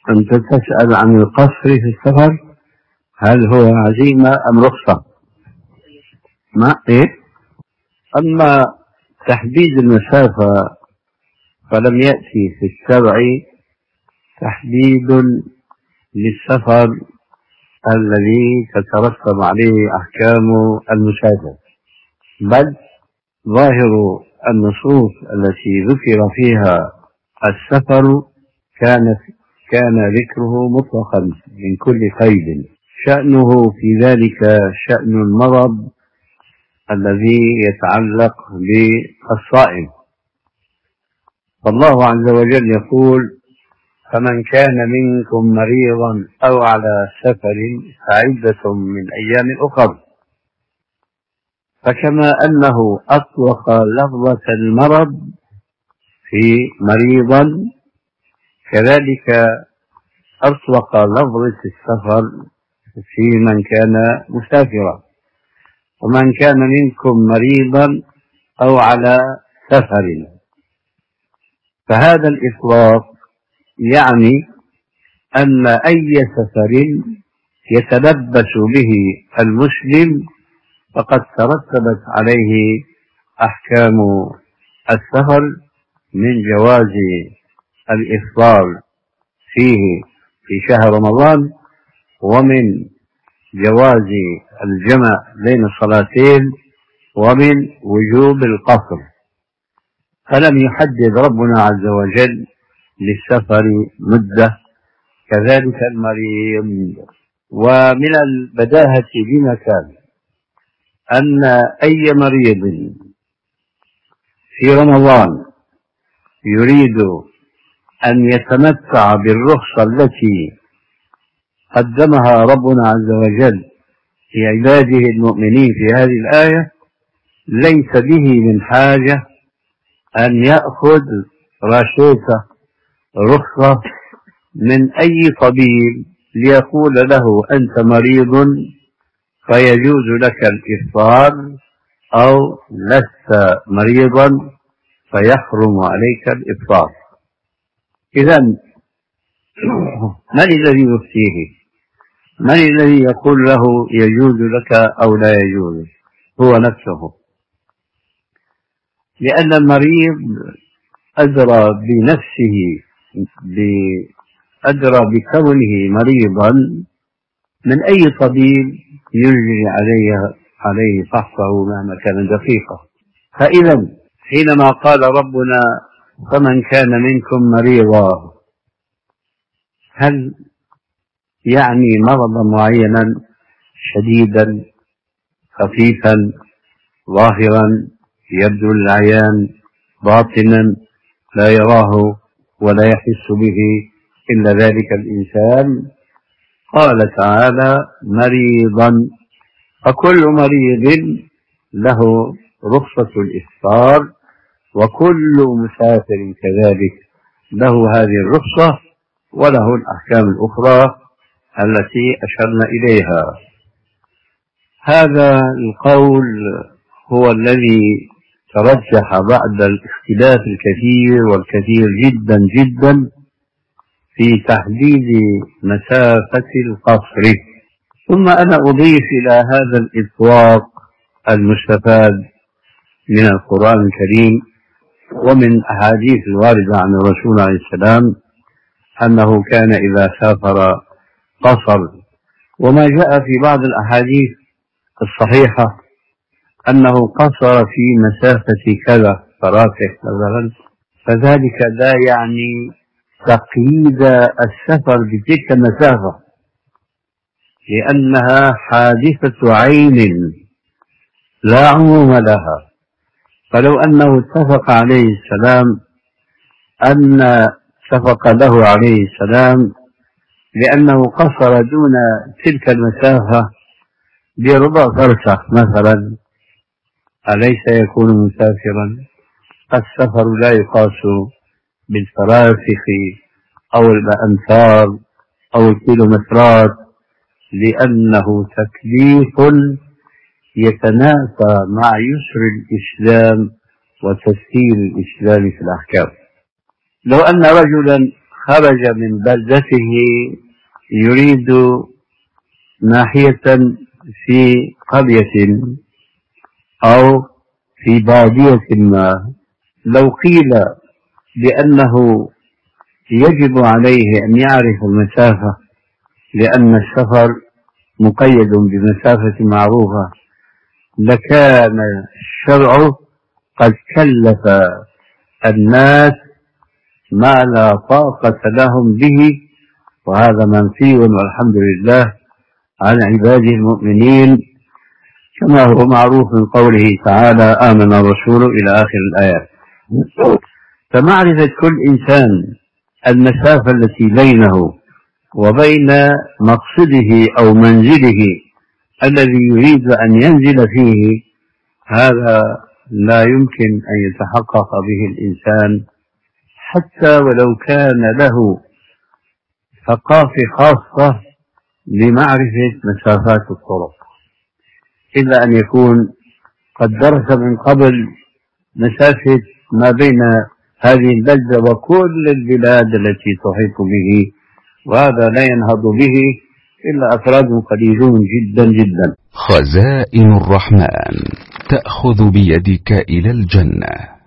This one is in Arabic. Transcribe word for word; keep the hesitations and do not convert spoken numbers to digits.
أنت تسأل عن القصر في السفر، هل هو عزيمة أم رخصة؟ ما إيه؟ أما تحديد المسافة فلم يأتي في الشرع تحديد للسفر الذي تترتب عليه أحكام المسافر، بل ظاهر النصوص التي ذكر فيها السفر كانت كان ذكره مطلقا من كل قيد، شأنه في ذلك شأن المرض الذي يتعلق بالصائم. فالله عز وجل يقول: فمن كان منكم مريضا أو على سفر فعدة من أيام أخر. فكما أنه أطلق لفظة المرض في مريضا، كذلك أطلق لفظة السفر في من كان مسافرا. ومن كان منكم مريضا أو على سفر، فهذا الإطلاق يعني أن أي سفر يتلبس به المسلم فقد ترتبت عليه أحكام السفر، من جواز الإفطار فيه في شهر رمضان، ومن جواز الجمع بين الصلاتين، ومن وجوب القصر. فلم يحدد ربنا عز وجل للسفر مدة، كذلك المريض. ومن البداهة بمكان أن أي مريض في رمضان يريد أن يتمتع بالرخصة التي قدمها ربنا عز وجل في عباده المؤمنين في هذه الآية، ليس به من حاجة أن يأخذ رشوة رخصة من أي طبيب ليقول له أنت مريض فيجوز لك الإفطار، أو لست مريضا فيحرم عليك الإفطار. إذن من الذي يفتيه؟ من الذي يقول له يجوز لك أو لا يجوز؟ هو نفسه، لأن المريض أدرى بنفسه، أدرى بكونه مريضا من أي طبيب يجري عليه عليه فحصه مهما كان دقيقا. فإذا حينما قال ربنا: فمن كان منكم مريضا، هل يعني مرضا معينا شديدا خفيفا ظاهرا يبدو للعيان باطنا لا يراه ولا يحس به إلا ذلك الإنسان؟ قال تعالى: مريضا. فكل مريض له رخصة الإفطار، وكل مسافر كذلك له هذه الرخصة، وله الأحكام الأخرى التي أشرنا إليها. هذا القول هو الذي ترجح بعد الاختلاف الكثير والكثير جدا جدا في تحديد مسافة القصر. ثم أنا أضيف إلى هذا الإطلاق المستفاد من القرآن الكريم ومن أحاديث الواردة عن الرسول عليه السلام أنه كان إذا سافر قصر، وما جاء في بعض الأحاديث الصحيحة أنه قصر في مسافة كذا فراسخ مثلا، فذلك لا يعني تقييد السفر بتلك المسافة، لأنها حادثة عين لا عموم لها. فلو أنه اتفق عليه السلام أن اتفق له عليه السلام لأنه قصر دون تلك المسافة بربع فرسخ مثلا، أليس يكون مسافرا؟ السفر لا يقاس بالفراسخ أو الأمتار أو الكيلومترات، لأنه تكليف يتنافى مع يسر الإسلام وتسهيل الإسلام في الأحكام. لو أن رجلا خرج من بلدته يريد ناحية في قرية أو في بادية ما، لو قيل بأنه يجب عليه أن يعرف المسافة لأن السفر مقيد بمسافة معروفة، لكان الشرع قد كلف الناس ما لا طاقة لهم به، وهذا منفي والحمد لله عن عباده المؤمنين، كما هو معروف من قوله تعالى آمن الرسول إلى آخر الآيات. فمعرفة كل إنسان المسافة التي بينه وبين مقصده أو منزله الذي يريد أن ينزل فيه، هذا لا يمكن أن يتحقق به الإنسان حتى ولو كان له ثقافة خاصة لمعرفة مسافات الطرق، إلا أن يكون قد درس من قبل مسافة ما بين هذه البلدة وكل البلاد التي تحيط به، وهذا لا ينهض به إلا أفراد قليلون جدا جدا. خزائن الرحمن تأخذ بيدك إلى الجنة.